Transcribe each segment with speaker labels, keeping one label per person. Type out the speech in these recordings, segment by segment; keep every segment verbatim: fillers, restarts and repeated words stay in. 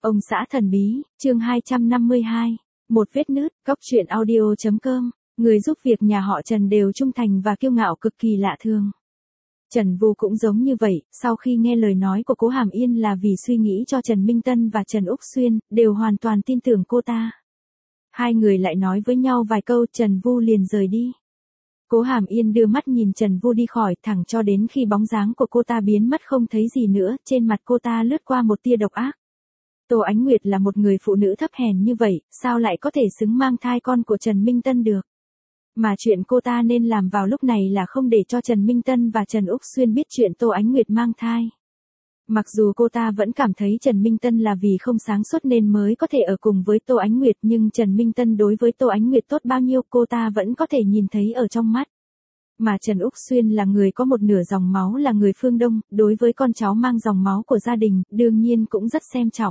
Speaker 1: Ông xã thần bí, chương hai trăm năm mươi hai. Một vết nứt, góc truyện audio.com. Người giúp việc nhà họ Trần đều trung thành và kiêu ngạo cực kỳ lạ thường. Trần Vu cũng giống như vậy, sau khi nghe lời nói của Cố Hàm Yên là vì suy nghĩ cho Trần Minh Tân và Trần Úc Xuyên, đều hoàn toàn tin tưởng cô ta. Hai người lại nói với nhau vài câu, Trần Vu liền rời đi. Cố Hàm Yên đưa mắt nhìn Trần Vu đi khỏi thẳng cho đến khi bóng dáng của cô ta biến mất không thấy gì nữa, trên mặt cô ta lướt qua một tia độc ác. Tô Ánh Nguyệt là một người phụ nữ thấp hèn như vậy, sao lại có thể xứng mang thai con của Trần Minh Tân được? Mà chuyện cô ta nên làm vào lúc này là không để cho Trần Minh Tân và Trần Úc Xuyên biết chuyện Tô Ánh Nguyệt mang thai. Mặc dù cô ta vẫn cảm thấy Trần Minh Tân là vì không sáng suốt nên mới có thể ở cùng với Tô Ánh Nguyệt, nhưng Trần Minh Tân đối với Tô Ánh Nguyệt tốt bao nhiêu cô ta vẫn có thể nhìn thấy ở trong mắt. Mà Trần Úc Xuyên là người có một nửa dòng máu là người phương Đông, đối với con cháu mang dòng máu của gia đình, đương nhiên cũng rất xem trọng.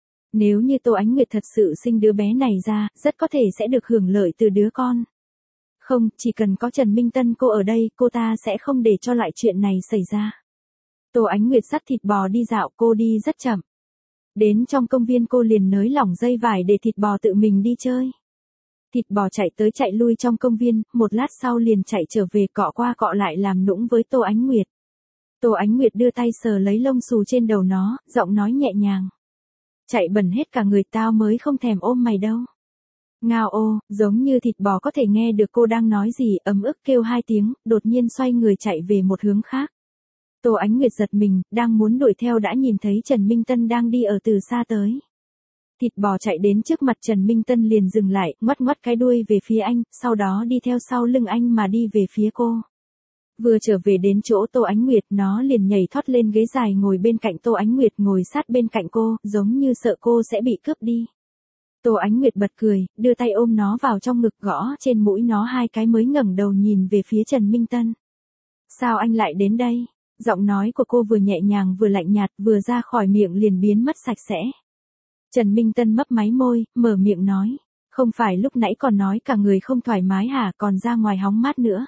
Speaker 1: Nếu như Tô Ánh Nguyệt thật sự sinh đứa bé này ra, rất có thể sẽ được hưởng lợi từ đứa con. Không, chỉ cần có Trần Minh Tân cô ở đây, cô ta sẽ không để cho loại chuyện này xảy ra. Tô Ánh Nguyệt dắt thịt bò đi dạo, cô đi rất chậm. Đến trong công viên cô liền nới lỏng dây vải để thịt bò tự mình đi chơi. Thịt bò chạy tới chạy lui trong công viên, một lát sau liền chạy trở về cọ qua cọ lại làm nũng với Tô Ánh Nguyệt. Tô Ánh Nguyệt đưa tay sờ lấy lông xù trên đầu nó, giọng nói nhẹ nhàng. Chạy bẩn hết cả người tao mới không thèm ôm mày đâu. Ngao ô, giống như thịt bò có thể nghe được cô đang nói gì, ấm ức kêu hai tiếng, đột nhiên xoay người chạy về một hướng khác. Tô Ánh Nguyệt giật mình, đang muốn đuổi theo đã nhìn thấy Trần Minh Tân đang đi ở từ xa tới. Thịt bò chạy đến trước mặt Trần Minh Tân liền dừng lại, ngoắt ngoắt cái đuôi về phía anh, sau đó đi theo sau lưng anh mà đi về phía cô. Vừa trở về đến chỗ Tô Ánh Nguyệt, nó liền nhảy thoát lên ghế dài ngồi bên cạnh Tô Ánh Nguyệt, ngồi sát bên cạnh cô, giống như sợ cô sẽ bị cướp đi. Tô Ánh Nguyệt bật cười, đưa tay ôm nó vào trong ngực, gõ trên mũi nó hai cái mới ngẩng đầu nhìn về phía Trần Minh Tân. Sao anh lại đến đây? Giọng nói của cô vừa nhẹ nhàng vừa lạnh nhạt, vừa ra khỏi miệng liền biến mất sạch sẽ. Trần Minh Tân mấp máy môi, mở miệng nói. Không phải lúc nãy còn nói cả người không thoải mái hả, còn ra ngoài hóng mát nữa.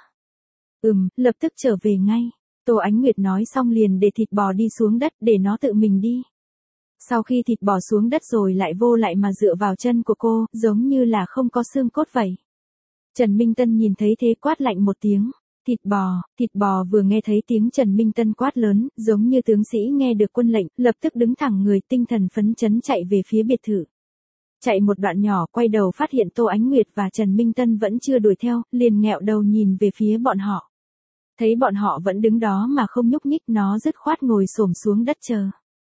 Speaker 1: Ừm, lập tức trở về ngay. Tô Ánh Nguyệt nói xong liền để thịt bò đi xuống đất để nó tự mình đi. Sau khi thịt bò xuống đất rồi lại vô lại mà dựa vào chân của cô, giống như là không có xương cốt vậy. Trần Minh Tân nhìn thấy thế quát lạnh một tiếng. Thịt bò, thịt bò vừa nghe thấy tiếng Trần Minh Tân quát lớn, giống như tướng sĩ nghe được quân lệnh, lập tức đứng thẳng người, tinh thần phấn chấn chạy về phía biệt thự. Chạy một đoạn nhỏ, quay đầu phát hiện Tô Ánh Nguyệt và Trần Minh Tân vẫn chưa đuổi theo, liền nghẹo đầu nhìn về phía bọn họ. Thấy bọn họ vẫn đứng đó mà không nhúc nhích, nó dứt khoát ngồi xổm xuống đất chờ.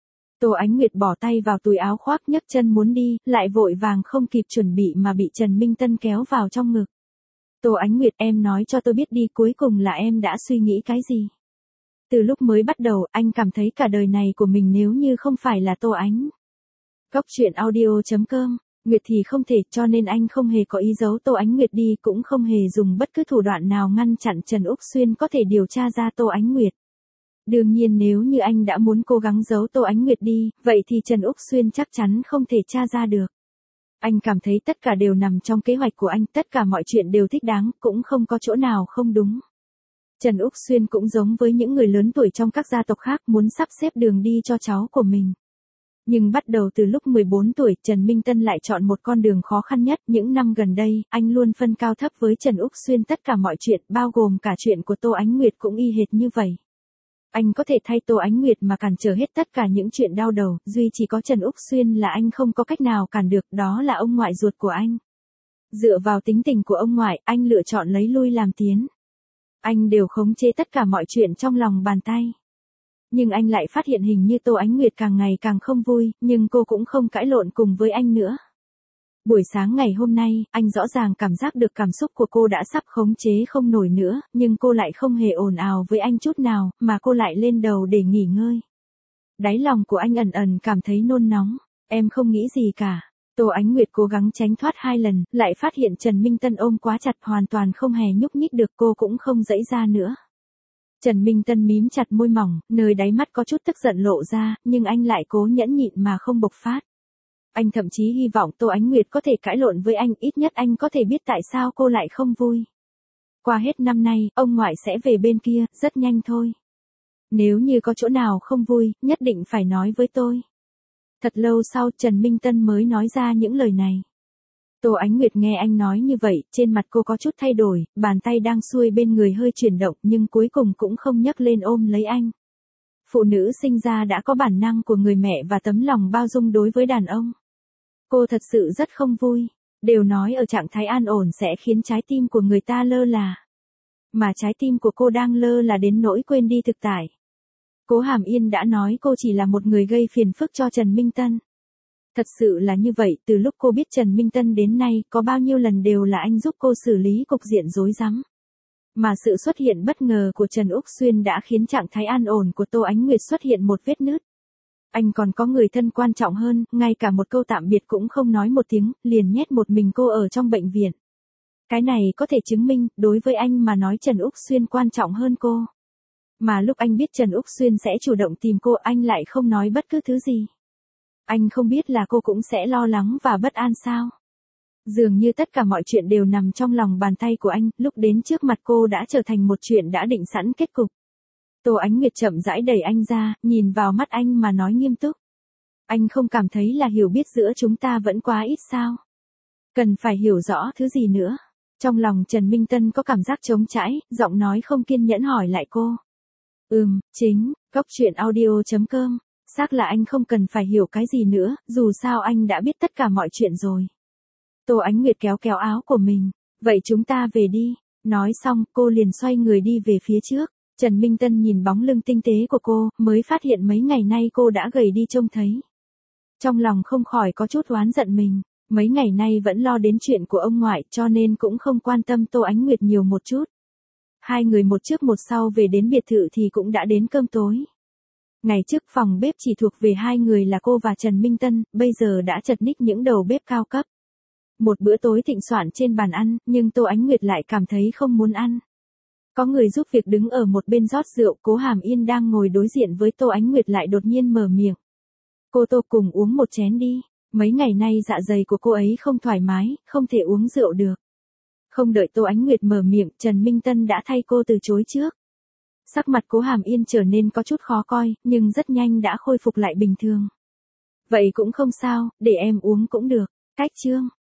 Speaker 1: Tô Ánh Nguyệt bỏ tay vào túi áo khoác, nhấc chân muốn đi, lại vội vàng không kịp chuẩn bị mà bị Trần Minh Tân kéo vào trong ngực. Tô Ánh Nguyệt, em nói cho tôi biết đi, cuối cùng là em đã suy nghĩ cái gì? Từ lúc mới bắt đầu, anh cảm thấy cả đời này của mình nếu như không phải là Tô Ánh. Góc truyện audio.com. Nguyệt thì không thể, cho nên anh không hề có ý giấu Tô Ánh Nguyệt đi, cũng không hề dùng bất cứ thủ đoạn nào ngăn chặn Trần Úc Xuyên có thể điều tra ra Tô Ánh Nguyệt. Đương nhiên nếu như anh đã muốn cố gắng giấu Tô Ánh Nguyệt đi, vậy thì Trần Úc Xuyên chắc chắn không thể tra ra được. Anh cảm thấy tất cả đều nằm trong kế hoạch của anh, tất cả mọi chuyện đều thích đáng, cũng không có chỗ nào không đúng. Trần Úc Xuyên cũng giống với những người lớn tuổi trong các gia tộc khác, muốn sắp xếp đường đi cho cháu của mình. Nhưng bắt đầu từ lúc mười bốn tuổi, Trần Minh Tân lại chọn một con đường khó khăn nhất. Những năm gần đây, anh luôn phân cao thấp với Trần Úc Xuyên tất cả mọi chuyện, bao gồm cả chuyện của Tô Ánh Nguyệt cũng y hệt như vậy. Anh có thể thay Tô Ánh Nguyệt mà cản trở hết tất cả những chuyện đau đầu, duy chỉ có Trần Úc Xuyên là anh không có cách nào cản được, đó là ông ngoại ruột của anh. Dựa vào tính tình của ông ngoại, anh lựa chọn lấy lui làm tiến. Anh đều khống chế tất cả mọi chuyện trong lòng bàn tay. Nhưng anh lại phát hiện hình như Tô Ánh Nguyệt càng ngày càng không vui, nhưng cô cũng không cãi lộn cùng với anh nữa. Buổi sáng ngày hôm nay, anh rõ ràng cảm giác được cảm xúc của cô đã sắp khống chế không nổi nữa, nhưng cô lại không hề ồn ào với anh chút nào, mà cô lại lên đầu để nghỉ ngơi. Đáy lòng của anh ẩn ẩn cảm thấy nôn nóng. Em không nghĩ gì cả. Tô Ánh Nguyệt cố gắng tránh thoát hai lần, lại phát hiện Trần Minh Tân ôm quá chặt, hoàn toàn không hề nhúc nhích được, cô cũng không giãy ra nữa. Trần Minh Tân mím chặt môi mỏng, nơi đáy mắt có chút tức giận lộ ra, nhưng anh lại cố nhẫn nhịn mà không bộc phát. Anh thậm chí hy vọng Tô Ánh Nguyệt có thể cãi lộn với anh, ít nhất anh có thể biết tại sao cô lại không vui. Qua hết năm nay, ông ngoại sẽ về bên kia, rất nhanh thôi. Nếu như có chỗ nào không vui, nhất định phải nói với tôi. Thật lâu sau Trần Minh Tân mới nói ra những lời này. Tô Ánh Nguyệt nghe anh nói như vậy, trên mặt cô có chút thay đổi, bàn tay đang xuôi bên người hơi chuyển động nhưng cuối cùng cũng không nhấc lên ôm lấy anh. Phụ nữ sinh ra đã có bản năng của người mẹ và tấm lòng bao dung đối với đàn ông. Cô thật sự rất không vui. Đều nói ở trạng thái an ổn sẽ khiến trái tim của người ta lơ là. Mà trái tim của cô đang lơ là đến nỗi quên đi thực tại. Cố Hàm Yên đã nói cô chỉ là một người gây phiền phức cho Trần Minh Tân. Thật sự là như vậy, từ lúc cô biết Trần Minh Tân đến nay, có bao nhiêu lần đều là anh giúp cô xử lý cục diện rối rắm. Mà sự xuất hiện bất ngờ của Trần Úc Xuyên đã khiến trạng thái an ổn của Tô Ánh Nguyệt xuất hiện một vết nứt. Anh còn có người thân quan trọng hơn, ngay cả một câu tạm biệt cũng không nói một tiếng, liền nhét một mình cô ở trong bệnh viện. Cái này có thể chứng minh, đối với anh mà nói Trần Úc Xuyên quan trọng hơn cô. Mà lúc anh biết Trần Úc Xuyên sẽ chủ động tìm cô, anh lại không nói bất cứ thứ gì. Anh không biết là cô cũng sẽ lo lắng và bất an sao? Dường như tất cả mọi chuyện đều nằm trong lòng bàn tay của anh, lúc đến trước mặt cô đã trở thành một chuyện đã định sẵn kết cục. Tô Ánh Nguyệt chậm rãi đẩy anh ra, nhìn vào mắt anh mà nói nghiêm túc. Anh không cảm thấy là hiểu biết giữa chúng ta vẫn quá ít sao? Cần phải hiểu rõ thứ gì nữa? Trong lòng Trần Minh Tân có cảm giác trống trải, giọng nói không kiên nhẫn hỏi lại cô. Ừm, chính, góc truyện audio chấm com. Xác là anh không cần phải hiểu cái gì nữa, dù sao anh đã biết tất cả mọi chuyện rồi. Tô Ánh Nguyệt kéo kéo áo của mình. Vậy chúng ta về đi. Nói xong, cô liền xoay người đi về phía trước. Trần Minh Tân nhìn bóng lưng tinh tế của cô, mới phát hiện mấy ngày nay cô đã gầy đi trông thấy. Trong lòng không khỏi có chút oán giận mình. Mấy ngày nay vẫn lo đến chuyện của ông ngoại cho nên cũng không quan tâm Tô Ánh Nguyệt nhiều một chút. Hai người một trước một sau về đến biệt thự thì cũng đã đến cơm tối. Ngày trước phòng bếp chỉ thuộc về hai người là cô và Trần Minh Tân, bây giờ đã chật ních những đầu bếp cao cấp. Một bữa tối thịnh soạn trên bàn ăn, nhưng Tô Ánh Nguyệt lại cảm thấy không muốn ăn. Có người giúp việc đứng ở một bên rót rượu, Cố Hàm Yên đang ngồi đối diện với Tô Ánh Nguyệt lại đột nhiên mở miệng. Cô Tô cùng uống một chén đi, mấy ngày nay dạ dày của cô ấy không thoải mái, không thể uống rượu được. Không đợi Tô Ánh Nguyệt mở miệng, Trần Minh Tân đã thay cô từ chối trước. Sắc mặt Cố Hàm Yên trở nên có chút khó coi, nhưng rất nhanh đã khôi phục lại bình thường. Vậy cũng không sao, để em uống cũng được. Cách chương